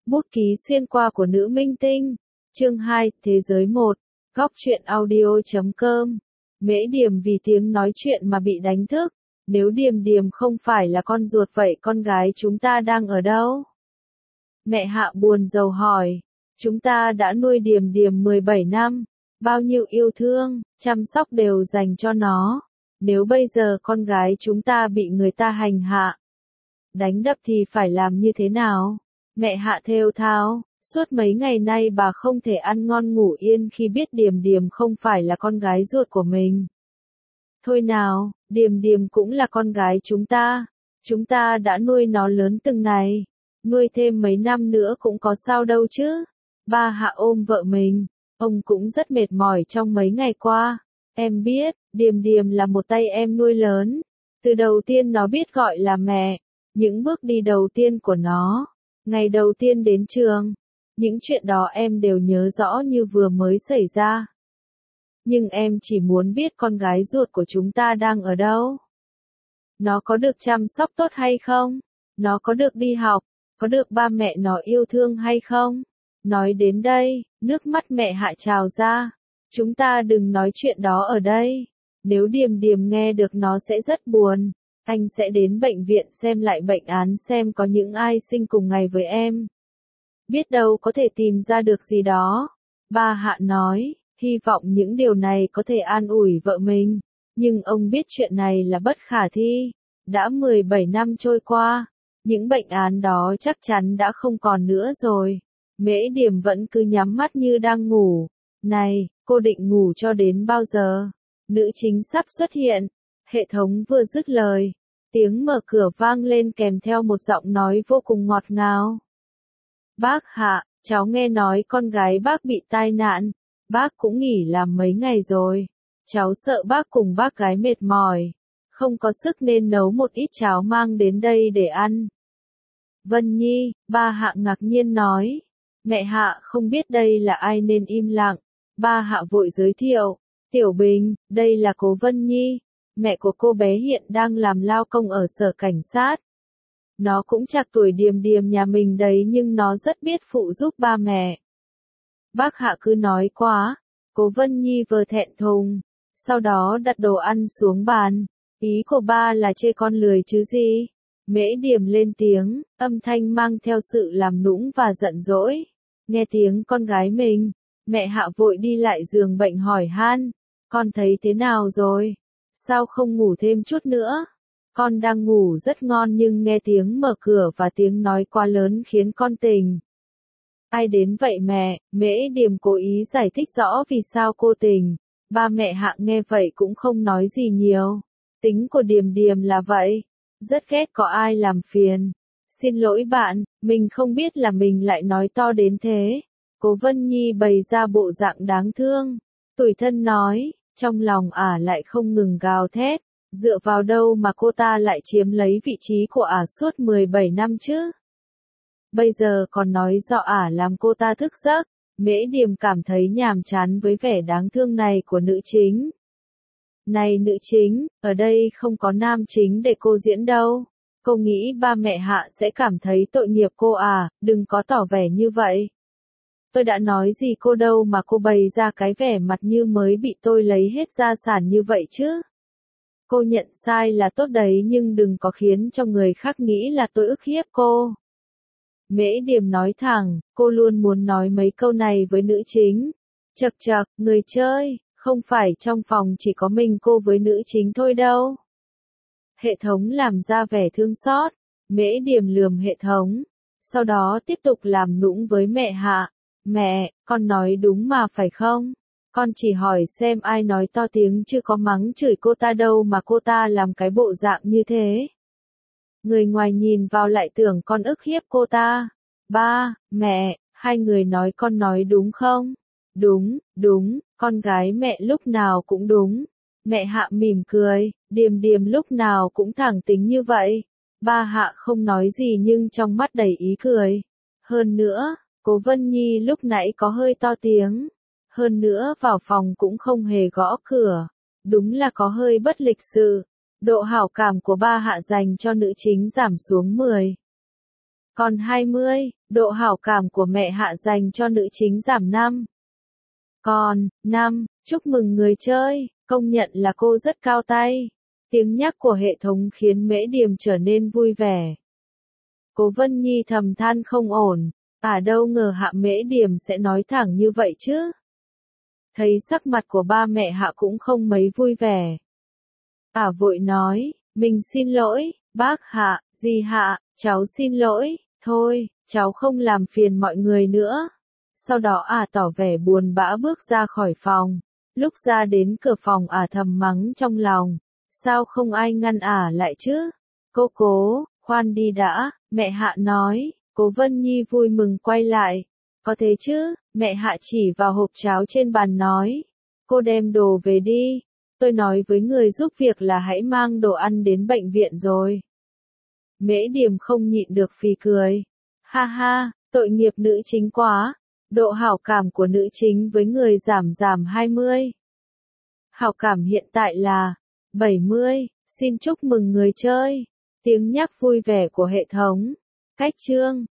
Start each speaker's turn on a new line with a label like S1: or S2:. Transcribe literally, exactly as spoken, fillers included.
S1: Bút ký xuyên qua của nữ minh tinh. Chương hai, Thế giới một. Góc truyện audio chấm com. Mễ Điềm vì tiếng nói chuyện mà bị đánh thức. Nếu Điềm Điềm không phải là con ruột vậy con gái chúng ta đang ở đâu? Mẹ Hạ buồn rầu hỏi. Chúng ta đã nuôi Điềm Điềm mười bảy năm. Bao nhiêu yêu thương, chăm sóc đều dành cho nó. Nếu bây giờ con gái chúng ta bị người ta hành hạ, đánh đập thì phải làm như thế nào? Mẹ Hạ thều thào, suốt mấy ngày nay bà không thể ăn ngon ngủ yên khi biết Điềm Điềm không phải là con gái ruột của mình. Thôi nào, Điềm Điềm cũng là con gái chúng ta. Chúng ta đã nuôi nó lớn từng này. Nuôi thêm mấy năm nữa cũng có sao đâu chứ. Ba Hạ ôm vợ mình. Ông cũng rất mệt mỏi trong mấy ngày qua. Em biết, Điềm Điềm là một tay em nuôi lớn. Từ đầu tiên nó biết gọi là mẹ. Những bước đi đầu tiên của nó. Ngày đầu tiên đến trường. Những chuyện đó em đều nhớ rõ như vừa mới xảy ra. Nhưng em chỉ muốn biết con gái ruột của chúng ta đang ở đâu. Nó có được chăm sóc tốt hay không? Nó có được đi học? Có được ba mẹ nó yêu thương hay không? Nói đến đây, nước mắt mẹ Hạ trào ra. Chúng ta đừng nói chuyện đó ở đây. Nếu Điềm Điềm nghe được nó sẽ rất buồn. Anh sẽ đến bệnh viện xem lại bệnh án xem có những ai sinh cùng ngày với em. Biết đâu có thể tìm ra được gì đó. Ba Hạ nói, hy vọng những điều này có thể an ủi vợ mình. Nhưng ông biết chuyện này là bất khả thi. Đã mười bảy năm trôi qua. Những bệnh án đó chắc chắn đã không còn nữa rồi. Mễ Điềm vẫn cứ nhắm mắt như đang ngủ. Này, cô định ngủ cho đến bao giờ? Nữ chính sắp xuất hiện. Hệ thống vừa dứt lời. Tiếng mở cửa vang lên kèm theo một giọng nói vô cùng ngọt ngào. Bác Hạ, cháu nghe nói con gái bác bị tai nạn. Bác cũng nghỉ làm mấy ngày rồi. Cháu sợ bác cùng bác gái mệt mỏi. Không có sức nên nấu một ít cháo mang đến đây để ăn. Vân Nhi, ba Hạ ngạc nhiên nói. Mẹ Hạ không biết đây là ai nên im lặng. Ba Hạ vội giới thiệu. Tiểu Bình, đây là cô Vân Nhi. Mẹ của cô bé hiện đang làm lao công ở sở cảnh sát. Nó cũng trạc tuổi Điềm Điềm nhà mình đấy nhưng nó rất biết phụ giúp ba mẹ. Bác Hạ cứ nói quá. Cô Vân Nhi vừa thẹn thùng. Sau đó đặt đồ ăn xuống bàn. Ý của ba là chê con lười chứ gì. Mễ Điềm lên tiếng, âm thanh mang theo sự làm nũng và giận dỗi. Nghe tiếng con gái mình, mẹ Hạ vội đi lại giường bệnh hỏi han. Con thấy thế nào rồi? Sao không ngủ thêm chút nữa? Con đang ngủ rất ngon nhưng nghe tiếng mở cửa và tiếng nói quá lớn khiến con tỉnh. Ai đến vậy mẹ? Mễ Điềm cố ý giải thích rõ vì sao cô tỉnh. Ba mẹ Hạ nghe vậy cũng không nói gì nhiều. Tính của Điềm Điềm là vậy. Rất ghét có ai làm phiền. Xin lỗi bạn, mình không biết là mình lại nói to đến thế. Cô Vân Nhi bày ra bộ dạng đáng thương. Tủi thân nói, trong lòng ả lại không ngừng gào thét. Dựa vào đâu mà cô ta lại chiếm lấy vị trí của ả suốt mười bảy năm chứ? Bây giờ còn nói do ả làm cô ta thức giấc. Mễ Điềm cảm thấy nhàm chán với vẻ đáng thương này của nữ chính. Này nữ chính, ở đây không có nam chính để cô diễn đâu. Cô nghĩ ba mẹ Hạ sẽ cảm thấy tội nghiệp cô à, đừng có tỏ vẻ như vậy. Tôi đã nói gì cô đâu mà cô bày ra cái vẻ mặt như mới bị tôi lấy hết gia sản như vậy chứ. Cô nhận sai là tốt đấy nhưng đừng có khiến cho người khác nghĩ là tôi ức hiếp cô. Mễ Điềm nói thẳng, cô luôn muốn nói mấy câu này với nữ chính. Chậc chậc, người chơi. Không phải trong phòng chỉ có mình cô với nữ chính thôi đâu. Hệ thống làm ra vẻ thương xót. Mễ Điềm lườm hệ thống. Sau đó tiếp tục làm nũng với mẹ Hạ. Mẹ, con nói đúng mà phải không? Con chỉ hỏi xem ai nói to tiếng chứ có mắng chửi cô ta đâu mà cô ta làm cái bộ dạng như thế. Người ngoài nhìn vào lại tưởng con ức hiếp cô ta. Ba, mẹ, hai người nói con nói đúng không? Đúng, đúng, con gái mẹ lúc nào cũng đúng. Mẹ Hạ mỉm cười, Điềm Điềm lúc nào cũng thẳng tính như vậy. Ba Hạ không nói gì nhưng trong mắt đầy ý cười. Hơn nữa, cô Vân Nhi lúc nãy có hơi to tiếng. Hơn nữa vào phòng cũng không hề gõ cửa. Đúng là có hơi bất lịch sự. Độ hảo cảm của ba Hạ dành cho nữ chính giảm xuống mười. Còn hai mươi, Độ hảo cảm của mẹ Hạ dành cho nữ chính giảm năm. Còn, năm, chúc mừng người chơi, công nhận là cô rất cao tay. Tiếng nhắc của hệ thống khiến Mễ Điềm trở nên vui vẻ. Cố Vân Nhi thầm than không ổn, à đâu ngờ Hạ Mễ Điềm sẽ nói thẳng như vậy chứ. Thấy sắc mặt của ba mẹ Hạ cũng không mấy vui vẻ. À vội nói, mình xin lỗi, bác Hạ, dì Hạ, cháu xin lỗi, thôi, cháu không làm phiền mọi người nữa. Sau đó à tỏ vẻ buồn bã bước ra khỏi phòng. Lúc ra đến cửa phòng à thầm mắng trong lòng. Sao không ai ngăn à lại chứ? Cô cố, khoan đi đã, mẹ Hạ nói. Cố Vân Nhi vui mừng quay lại. Có thế chứ, mẹ Hạ chỉ vào hộp cháo trên bàn nói. Cô đem đồ về đi. Tôi nói với người giúp việc là hãy mang đồ ăn đến bệnh viện rồi. Mễ Điềm không nhịn được phì cười. Ha ha, tội nghiệp nữ chính quá. Độ hảo cảm của nữ chính với người giảm giảm hai mươi. Hảo cảm hiện tại là bảy mươi. Xin chúc mừng người chơi. Tiếng nhắc vui vẻ của hệ thống. Cách chương